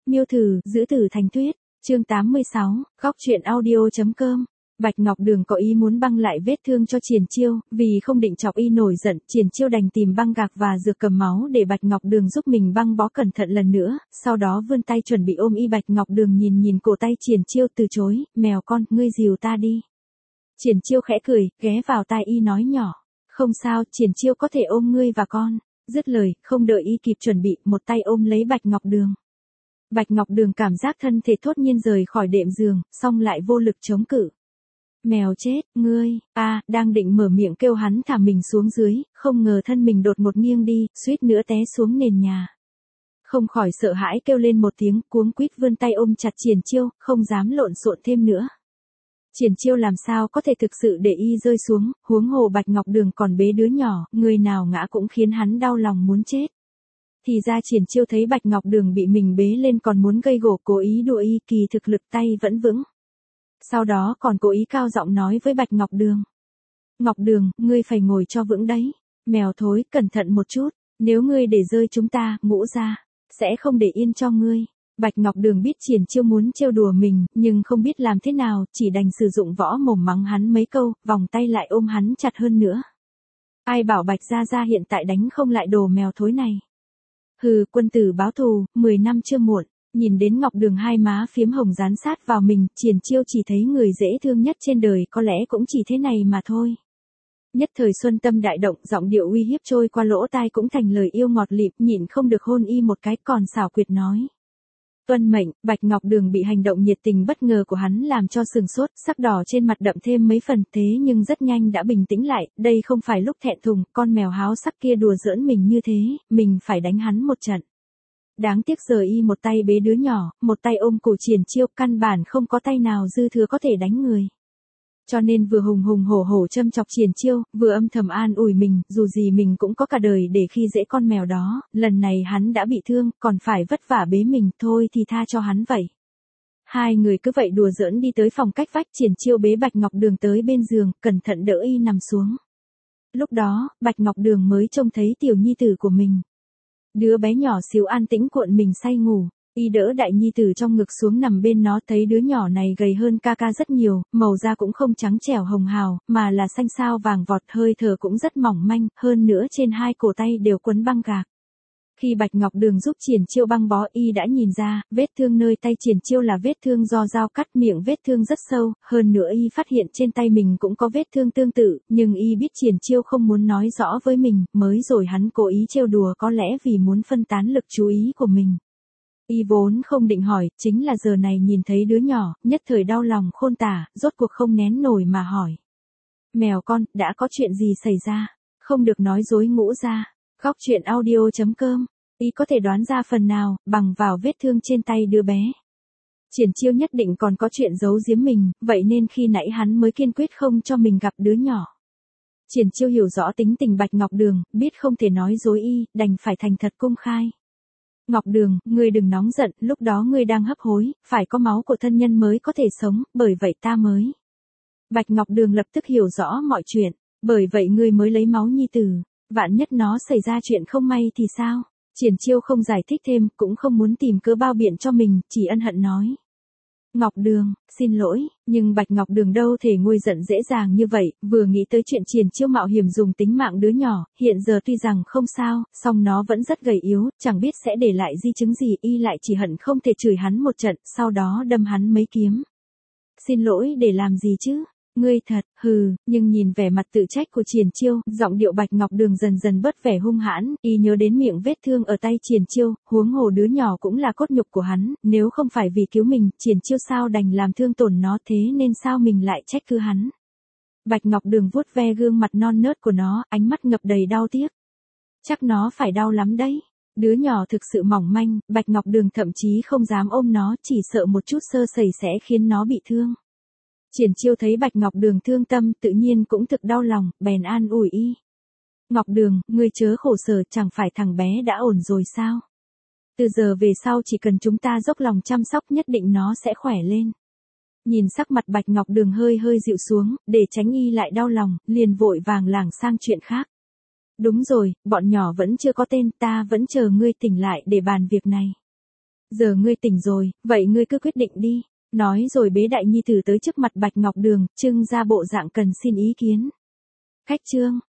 Miêu thử, giữ tử thành tuyết, chương 86, góc truyện audio.com. Bạch Ngọc Đường có ý muốn băng lại vết thương cho Triển Chiêu, vì không định chọc y nổi giận, Triển Chiêu đành tìm băng gạc và dược cầm máu để Bạch Ngọc Đường giúp mình băng bó cẩn thận lần nữa, sau đó vươn tay chuẩn bị ôm y. Bạch Ngọc Đường nhìn cổ tay Triển Chiêu từ chối, mèo con, ngươi dìu ta đi. Triển Chiêu khẽ cười, ghé vào tai y nói nhỏ, không sao, Triển Chiêu có thể ôm ngươi và con. Dứt lời, không đợi y kịp chuẩn bị, một tay ôm lấy Bạch Ngọc Đường. Bạch Ngọc Đường cảm giác thân thể thốt nhiên rời khỏi đệm giường, xong lại vô lực chống cự. Mèo chết, ngươi, đang định mở miệng kêu hắn thả mình xuống dưới, không ngờ thân mình đột một nghiêng đi, suýt nữa té xuống nền nhà. Không khỏi sợ hãi kêu lên một tiếng, cuống quýt vươn tay ôm chặt Triển Chiêu, không dám lộn xộn thêm nữa. Triển Chiêu làm sao có thể thực sự để y rơi xuống, huống hồ Bạch Ngọc Đường còn bế đứa nhỏ, người nào ngã cũng khiến hắn đau lòng muốn chết. Thì ra Triển Chiêu thấy Bạch Ngọc Đường bị mình bế lên còn muốn gây gổ, cố ý đùa y, kỳ thực lực tay vẫn vững. Sau đó còn cố ý cao giọng nói với Bạch Ngọc Đường. Ngọc Đường, ngươi phải ngồi cho vững đấy. Mèo thối, cẩn thận một chút, nếu ngươi để rơi chúng ta, Ngũ gia sẽ không để yên cho ngươi. Bạch Ngọc Đường biết Triển Chiêu muốn trêu đùa mình, nhưng không biết làm thế nào, chỉ đành sử dụng võ mồm mắng hắn mấy câu, vòng tay lại ôm hắn chặt hơn nữa. Ai bảo Bạch gia gia hiện tại đánh không lại đồ mèo thối này. Hừ, quân tử báo thù, 10 năm chưa muộn. Nhìn đến Ngọc Đường hai má phiếm hồng dán sát vào mình, Triển Chiêu chỉ thấy người dễ thương nhất trên đời, có lẽ cũng chỉ thế này mà thôi. Nhất thời xuân tâm đại động, giọng điệu uy hiếp trôi qua lỗ tai cũng thành lời yêu ngọt lịm, nhịn không được hôn y một cái, còn xảo quyệt nói. Tuân mệnh. Bạch Ngọc Đường bị hành động nhiệt tình bất ngờ của hắn làm cho sừng sốt, sắc đỏ trên mặt đậm thêm mấy phần, thế nhưng rất nhanh đã bình tĩnh lại, đây không phải lúc thẹn thùng, con mèo háo sắc kia đùa giỡn mình như thế, mình phải đánh hắn một trận. Đáng tiếc giờ y một tay bế đứa nhỏ, một tay ôm cổ Triển Chiêu, căn bản không có tay nào dư thừa có thể đánh người. Cho nên vừa hùng hùng hổ hổ châm chọc Triển Chiêu, vừa âm thầm an ủi mình, dù gì mình cũng có cả đời để khi dễ con mèo đó, lần này hắn đã bị thương, còn phải vất vả bế mình, thôi thì tha cho hắn vậy. Hai người cứ vậy đùa giỡn đi tới phòng cách vách, Triển Chiêu bế Bạch Ngọc Đường tới bên giường, cẩn thận đỡ y nằm xuống. Lúc đó, Bạch Ngọc Đường mới trông thấy tiểu nhi tử của mình. Đứa bé nhỏ xíu an tĩnh cuộn mình say ngủ. Y đỡ đại nhi tử trong ngực xuống nằm bên nó, thấy đứa nhỏ này gầy hơn ca ca rất nhiều, màu da cũng không trắng trẻo hồng hào, mà là xanh xao vàng vọt, hơi thở cũng rất mỏng manh, hơn nữa trên hai cổ tay đều quấn băng gạc. Khi Bạch Ngọc Đường giúp Triển Chiêu băng bó, y đã nhìn ra, vết thương nơi tay Triển Chiêu là vết thương do dao cắt, miệng vết thương rất sâu, hơn nữa y phát hiện trên tay mình cũng có vết thương tương tự, nhưng y biết Triển Chiêu không muốn nói rõ với mình, mới rồi hắn cố ý trêu đùa, có lẽ vì muốn phân tán lực chú ý của mình. Y vốn không định hỏi, chính là giờ này nhìn thấy đứa nhỏ, nhất thời đau lòng khôn tả, rốt cuộc không nén nổi mà hỏi. Mèo con, đã có chuyện gì xảy ra? Không được nói dối Ngũ gia. Góc truyện audio.com. Y có thể đoán ra phần nào, bằng vào vết thương trên tay đứa bé. Triển Chiêu nhất định còn có chuyện giấu giếm mình, vậy nên khi nãy hắn mới kiên quyết không cho mình gặp đứa nhỏ. Triển Chiêu hiểu rõ tính tình Bạch Ngọc Đường, biết không thể nói dối y, đành phải thành thật công khai. Ngọc Đường, ngươi đừng nóng giận, lúc đó ngươi đang hấp hối, phải có máu của thân nhân mới có thể sống, bởi vậy ta mới. Bạch Ngọc Đường lập tức hiểu rõ mọi chuyện, bởi vậy ngươi mới lấy máu nhi tử, vạn nhất nó xảy ra chuyện không may thì sao? Triển Chiêu không giải thích thêm, cũng không muốn tìm cớ bao biện cho mình, chỉ ân hận nói. Ngọc Đường, xin lỗi, nhưng Bạch Ngọc Đường đâu thể nguôi giận dễ dàng như vậy, vừa nghĩ tới chuyện Triển Chiêu mạo hiểm dùng tính mạng đứa nhỏ, hiện giờ tuy rằng không sao, song nó vẫn rất gầy yếu, chẳng biết sẽ để lại di chứng gì, y lại chỉ hận không thể chửi hắn một trận, sau đó đâm hắn mấy kiếm. Xin lỗi để làm gì chứ? Ngươi thật, nhưng nhìn vẻ mặt tự trách của Triển Chiêu, giọng điệu Bạch Ngọc Đường dần dần bớt vẻ hung hãn, y nhớ đến miệng vết thương ở tay Triển Chiêu, huống hồ đứa nhỏ cũng là cốt nhục của hắn, nếu không phải vì cứu mình, Triển Chiêu sao đành làm thương tổn nó, thế nên sao mình lại trách cứ hắn. Bạch Ngọc Đường vuốt ve gương mặt non nớt của nó, ánh mắt ngập đầy đau tiếc. Chắc nó phải đau lắm đấy. Đứa nhỏ thực sự mỏng manh, Bạch Ngọc Đường thậm chí không dám ôm nó, chỉ sợ một chút sơ sẩy sẽ khiến nó bị thương. Triển Chiêu thấy Bạch Ngọc Đường thương tâm, tự nhiên cũng thực đau lòng, bèn an ủi y. Ngọc Đường, ngươi chớ khổ sở, chẳng phải thằng bé đã ổn rồi sao? Từ giờ về sau chỉ cần chúng ta dốc lòng chăm sóc nhất định nó sẽ khỏe lên. Nhìn sắc mặt Bạch Ngọc Đường hơi dịu xuống, để tránh y lại đau lòng, liền vội vàng lảng sang chuyện khác. Đúng rồi, bọn nhỏ vẫn chưa có tên, ta vẫn chờ ngươi tỉnh lại để bàn việc này. Giờ ngươi tỉnh rồi, vậy ngươi cứ quyết định đi. Nói rồi bế đại nhi tử tới trước mặt Bạch Ngọc Đường, trưng ra bộ dạng cần xin ý kiến. Khách trương,